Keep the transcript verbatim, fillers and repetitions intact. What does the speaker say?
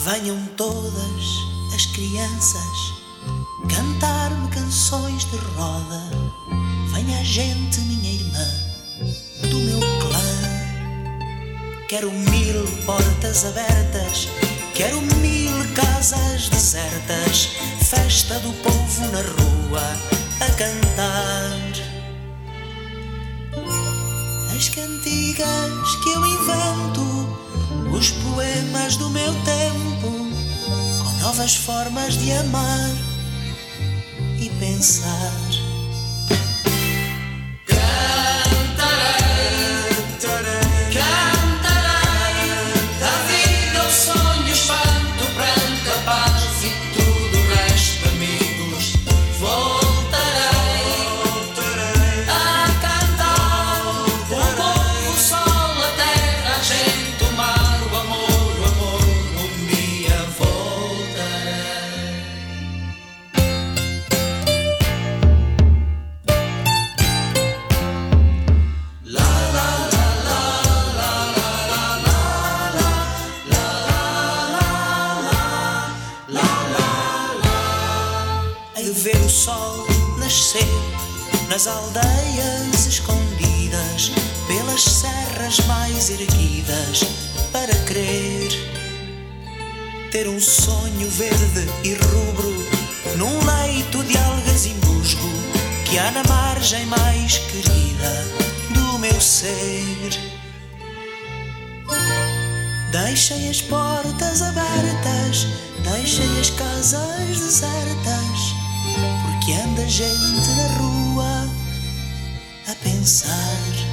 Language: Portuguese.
Venham todas as crianças cantar-me canções de roda. Venha a gente, minha irmã, do meu clã. Quero mil portas abertas, quero mil casas desertas, festa do povo na rua a cantar as cantigas que eu invento, os poemas do meu tempo, com novas formas de amar e pensar. Ver o sol nascer nas aldeias escondidas, pelas serras mais erguidas, para querer ter um sonho verde e rubro num leito de algas e musgo que há na margem mais querida do meu ser. Deixem as portas abertas, deixem as casas desertas, porque anda gente na rua a pensar.